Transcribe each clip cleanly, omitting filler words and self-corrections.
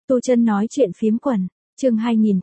Tu Chân nói chuyện phiếm quần, chương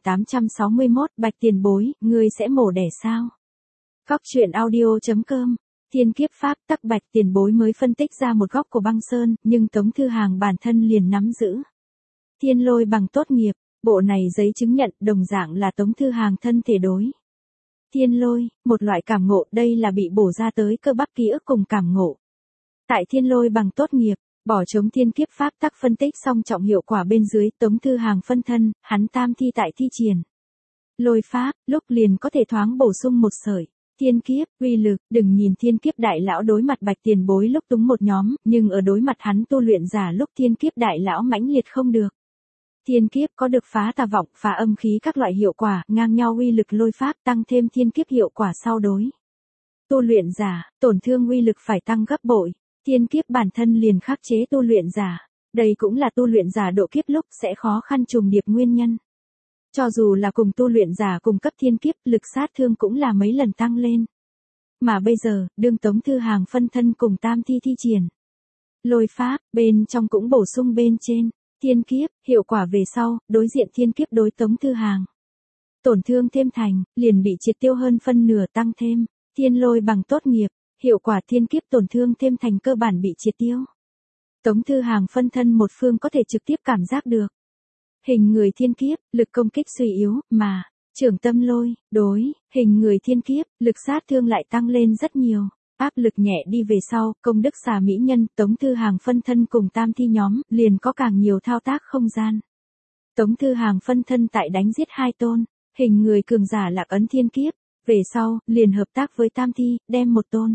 2861, Bạch tiền bối, ngươi sẽ mổ đẻ sao? Góc truyện audio.com. Thiên kiếp pháp tắc Bạch tiền bối mới phân tích ra một góc của băng sơn, nhưng Tống Thư Hàng bản thân liền nắm giữ. Thiên lôi bằng tốt nghiệp, bộ này giấy chứng nhận đồng dạng là Tống Thư Hàng thân thể đối. Thiên lôi, một loại cảm ngộ, đây là bị bổ ra tới cơ bắp ký ức cùng cảm ngộ. Tại thiên lôi bằng tốt nghiệp, bỏ trống thiên kiếp pháp tắc phân tích song trọng hiệu quả bên dưới, Tống Thư Hàng phân thân, hắn tam thi tại thi triển. Lôi pháp, lúc liền có thể thoáng bổ sung một sợi. Thiên kiếp, uy lực, đừng nhìn thiên kiếp đại lão đối mặt Bạch tiền bối lúc túng một nhóm, nhưng ở đối mặt hắn tu luyện giả lúc thiên kiếp đại lão mãnh liệt không được. Thiên kiếp có được phá tà vọng, phá âm khí các loại hiệu quả, ngang nhau uy lực lôi pháp tăng thêm thiên kiếp hiệu quả sau đối. Tu luyện giả, tổn thương uy lực phải tăng gấp bội. Thiên kiếp bản thân liền khắc chế tu luyện giả, đây cũng là tu luyện giả độ kiếp lúc sẽ khó khăn trùng điệp nguyên nhân. Cho dù là cùng tu luyện giả cùng cấp thiên kiếp, lực sát thương cũng là mấy lần tăng lên. Mà bây giờ, đương Tống Thư Hàng phân thân cùng tam thi thi triển. Lôi pháp, bên trong cũng bổ sung bên trên. Thiên kiếp, hiệu quả về sau, đối diện thiên kiếp đối Tống Thư Hàng. Tổn thương thêm thành, liền bị triệt tiêu hơn phân nửa tăng thêm. Thiên lôi bằng tốt nghiệp, hiệu quả thiên kiếp tổn thương thêm thành cơ bản bị triệt tiêu. Tống Thư Hàng phân thân một phương có thể trực tiếp cảm giác được. Hình người thiên kiếp, lực công kích suy yếu, mà, trưởng tâm lôi, đối, hình người thiên kiếp, lực sát thương lại tăng lên rất nhiều. Áp lực nhẹ đi về sau, công đức xà mỹ nhân, Tống Thư Hàng phân thân cùng tam thi nhóm, liền có càng nhiều thao tác không gian. Tống Thư Hàng phân thân tại đánh giết hai tôn, hình người cường giả lạc ấn thiên kiếp, về sau, liền hợp tác với tam thi, đem một tôn.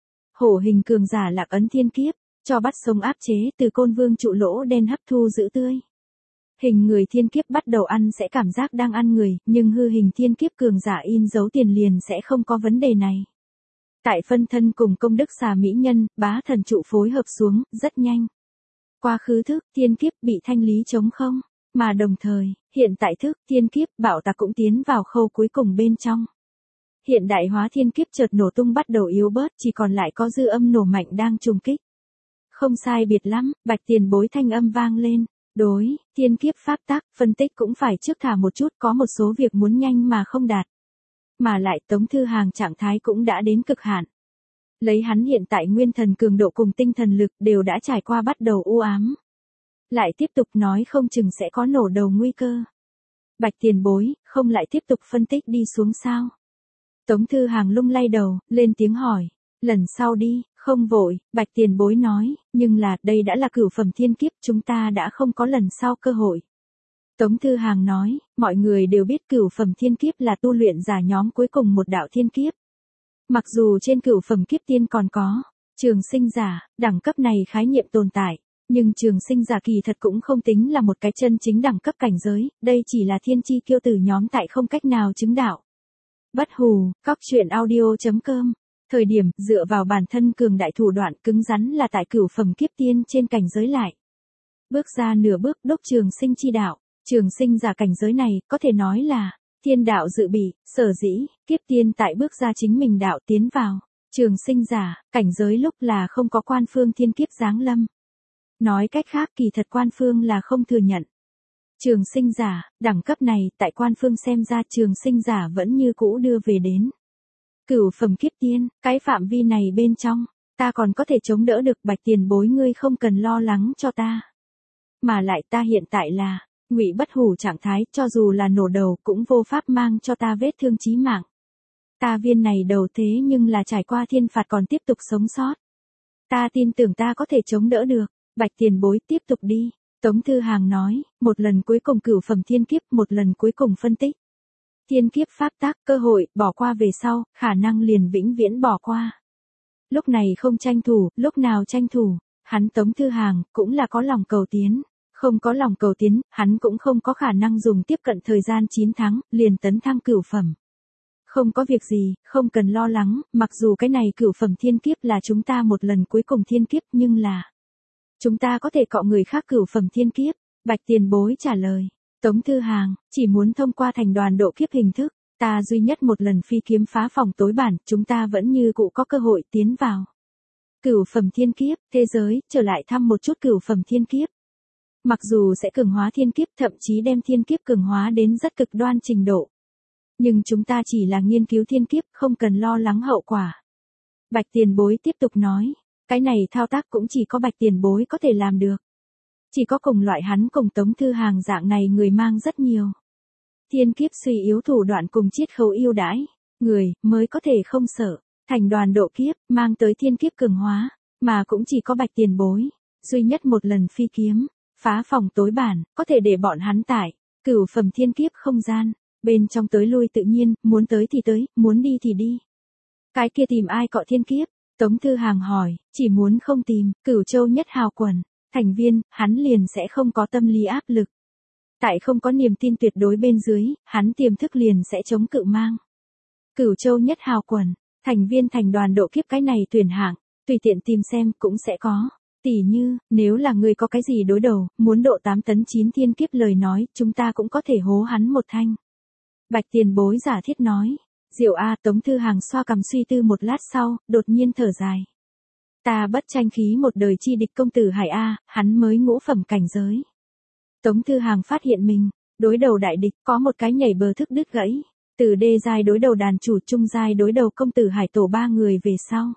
Hổ hình cường giả lạc ấn thiên kiếp, cho bắt sống áp chế từ côn vương trụ lỗ đen hấp thu giữ tươi. Hình người thiên kiếp bắt đầu ăn sẽ cảm giác đang ăn người, nhưng hư hình thiên kiếp cường giả in dấu tiền liền sẽ không có vấn đề này. Tại phân thân cùng công đức xà mỹ nhân, bá thần trụ phối hợp xuống, rất nhanh. Quá khứ thức, thiên kiếp bị thanh lý trống không, mà đồng thời, hiện tại thức, thiên kiếp, bạo tạc cũng tiến vào khâu cuối cùng bên trong. Hiện đại hóa thiên kiếp chợt nổ tung bắt đầu yếu bớt, chỉ còn lại có dư âm nổ mạnh đang trùng kích. Không sai biệt lắm, Bạch tiền bối thanh âm vang lên. Đối, thiên kiếp pháp tắc, phân tích cũng phải trước thả một chút, có một số việc muốn nhanh mà không đạt. Mà lại Tống Thư Hàng trạng thái cũng đã đến cực hạn. Lấy hắn hiện tại nguyên thần cường độ cùng tinh thần lực đều đã trải qua bắt đầu u ám. Lại tiếp tục nói không chừng sẽ có nổ đầu nguy cơ. Bạch tiền bối, không lại tiếp tục phân tích đi xuống sao? Tống Thư Hàng lung lay đầu, lên tiếng hỏi. Lần sau đi, không vội, Bạch tiền bối nói, nhưng là, đây đã là cửu phẩm thiên kiếp, chúng ta đã không có lần sau cơ hội. Tống Thư Hàng nói, mọi người đều biết cửu phẩm thiên kiếp là tu luyện giả nhóm cuối cùng một đạo thiên kiếp. Mặc dù trên cửu phẩm kiếp tiên còn có, trường sinh giả, đẳng cấp này khái niệm tồn tại, nhưng trường sinh giả kỳ thật cũng không tính là một cái chân chính đẳng cấp cảnh giới, đây chỉ là thiên chi kiêu tử nhóm tại không cách nào chứng đạo. Bất hù, góc truyện audio.com. Thời điểm, dựa vào bản thân cường đại thủ đoạn cứng rắn là tại cửu phẩm kiếp tiên trên cảnh giới lại. Bước ra nửa bước đốc trường sinh chi đạo, trường sinh giả cảnh giới này, có thể nói là, thiên đạo dự bị, sở dĩ, kiếp tiên tại bước ra chính mình đạo tiến vào. Trường sinh giả, cảnh giới lúc là không có quan phương thiên kiếp giáng lâm. Nói cách khác kỳ thật quan phương là không thừa nhận. Trường sinh giả, đẳng cấp này, tại quan phương xem ra trường sinh giả vẫn như cũ đưa về đến. Cửu phẩm kiếp tiên, cái phạm vi này bên trong, ta còn có thể chống đỡ được Bạch tiền bối ngươi không cần lo lắng cho ta. Mà lại ta hiện tại là, ngụy bất hủ trạng thái, cho dù là nổ đầu cũng vô pháp mang cho ta vết thương chí mạng. Ta viên này đầu thế nhưng là trải qua thiên phạt còn tiếp tục sống sót. Ta tin tưởng ta có thể chống đỡ được, Bạch tiền bối tiếp tục đi. Tống Thư Hàng nói, một lần cuối cùng cửu phẩm thiên kiếp, một lần cuối cùng phân tích. Thiên kiếp pháp tắc, cơ hội, bỏ qua về sau, khả năng liền vĩnh viễn bỏ qua. Lúc này không tranh thủ, lúc nào tranh thủ, hắn Tống Thư Hàng, cũng là có lòng cầu tiến. Không có lòng cầu tiến, hắn cũng không có khả năng dùng tiếp cận thời gian 9 tháng, liền tấn thăng cửu phẩm. Không có việc gì, không cần lo lắng, mặc dù cái này cửu phẩm thiên kiếp là chúng ta một lần cuối cùng thiên kiếp nhưng là chúng ta có thể cọ người khác cửu phẩm thiên kiếp. Bạch tiền bối trả lời. Tống Thư Hàng, chỉ muốn thông qua thành đoàn độ kiếp hình thức, ta duy nhất một lần phi kiếm phá phòng tối bản, chúng ta vẫn như cũ có cơ hội tiến vào. Cửu phẩm thiên kiếp, thế giới, trở lại thăm một chút cửu phẩm thiên kiếp. Mặc dù sẽ cường hóa thiên kiếp, thậm chí đem thiên kiếp cường hóa đến rất cực đoan trình độ. Nhưng chúng ta chỉ là nghiên cứu thiên kiếp, không cần lo lắng hậu quả. Bạch tiền bối tiếp tục nói, cái này thao tác cũng chỉ có Bạch tiền bối có thể làm được. Chỉ có cùng loại hắn cùng Tống Thư Hàng dạng này người mang rất nhiều. Thiên kiếp suy yếu thủ đoạn cùng chiết khấu ưu đãi, người mới có thể không sợ. Thành đoàn độ kiếp, mang tới thiên kiếp cường hóa, mà cũng chỉ có Bạch tiền bối. Duy nhất một lần phi kiếm, phá phòng tối bản, có thể để bọn hắn tải, cửu phẩm thiên kiếp không gian. Bên trong tới lui tự nhiên, muốn tới thì tới, muốn đi thì đi. Cái kia tìm ai cọ thiên kiếp? Tống Thư Hàng hỏi, chỉ muốn không tìm, Cửu Châu nhất hào quần, thành viên, hắn liền sẽ không có tâm lý áp lực. Tại không có niềm tin tuyệt đối bên dưới, hắn tiềm thức liền sẽ chống cự mang. Cửu Châu nhất hào quần, thành viên thành đoàn độ kiếp cái này tuyển hạng, tùy tiện tìm xem cũng sẽ có. Tỷ như, nếu là người có cái gì đối đầu, muốn độ 8 tấn 9 thiên kiếp lời nói, chúng ta cũng có thể hố hắn một thanh. Bạch tiền bối giả thiết nói. Diệu A, Tống Thư Hàng xoa cằm suy tư một lát sau, đột nhiên thở dài. Ta bất tranh khí một đời chi địch công tử Hải A, hắn mới ngũ phẩm cảnh giới. Tống Thư Hàng phát hiện mình, đối đầu đại địch, có một cái nhảy bờ thức đứt gãy. Từ đê giai đối đầu đàn chủ, trung giai đối đầu công tử Hải tổ 3 người về sau.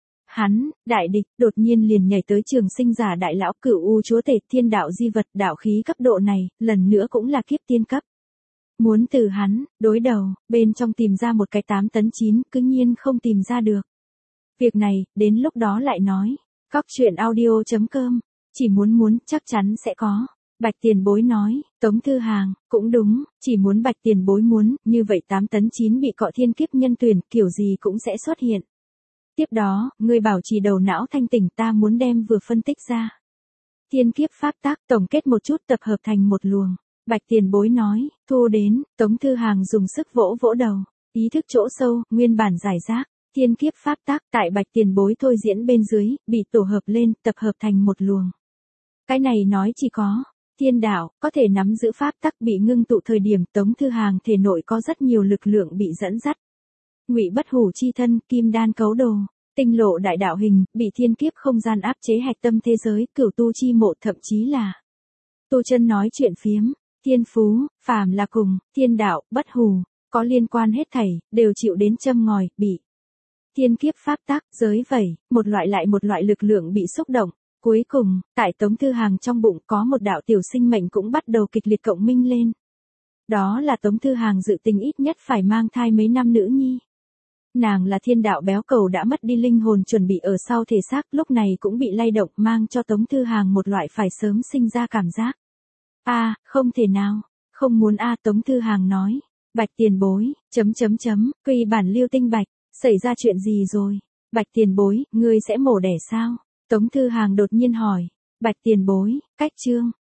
Hắn, đại địch, đột nhiên liền nhảy tới trường sinh giả đại lão Cửu U chúa tể thiên đạo di vật đạo khí cấp độ này, lần nữa cũng là kiếp tiên cấp. Muốn từ hắn, đối đầu, bên trong tìm ra một cái 8 tấn 9, cứ nhiên không tìm ra được. Việc này, đến lúc đó lại nói. Cóc truyện audio.com, chỉ muốn chắc chắn sẽ có. Bạch tiền bối nói, Tống Thư Hàng, cũng đúng, chỉ muốn Bạch tiền bối muốn, như vậy 8 tấn 9 bị cọ thiên kiếp nhân tuyển, kiểu gì cũng sẽ xuất hiện. Tiếp đó, người bảo trì đầu não thanh tỉnh, ta muốn đem vừa phân tích ra. Thiên kiếp pháp tác tổng kết một chút tập hợp thành một luồng. Bạch tiền bối nói, thu đến, Tống Thư Hàng dùng sức vỗ vỗ đầu, ý thức chỗ sâu, nguyên bản giải rác, thiên kiếp pháp tác tại Bạch tiền bối thôi diễn bên dưới, bị tổ hợp lên, tập hợp thành một luồng. Cái này nói chỉ có, thiên đạo, có thể nắm giữ pháp tắc bị ngưng tụ thời điểm Tống Thư Hàng thể nội có rất nhiều lực lượng bị dẫn dắt. Ngụy bất hủ chi thân, kim đan cấu đồ, tinh lộ đại đạo hình, bị thiên kiếp không gian áp chế hạch tâm thế giới, cửu tu chi mộ thậm chí là tu chân nói chuyện phiếm. Thiên phú, phàm là cùng, thiên đạo, bất hủ, có liên quan hết thảy, đều chịu đến châm ngòi, bị. Thiên kiếp pháp tắc, giới vẩy, một loại lại một loại lực lượng bị xúc động. Cuối cùng, tại Tống Thư Hàng trong bụng có một đạo tiểu sinh mệnh cũng bắt đầu kịch liệt cộng minh lên. Đó là Tống Thư Hàng dự tính ít nhất phải mang thai mấy năm nữ nhi. Nàng là thiên đạo béo cầu đã mất đi linh hồn chuẩn bị ở sau thể xác, lúc này cũng bị lay động mang cho Tống Thư Hàng một loại phải sớm sinh ra cảm giác. Không thể nào, không muốn Tống Thư Hàng nói. Bạch tiền bối, quy bản Lưu Tinh Bạch, xảy ra chuyện gì rồi? Bạch tiền bối, ngươi sẽ mổ đẻ sao? Tống Thư Hàng đột nhiên hỏi. Bạch tiền bối, cách chương,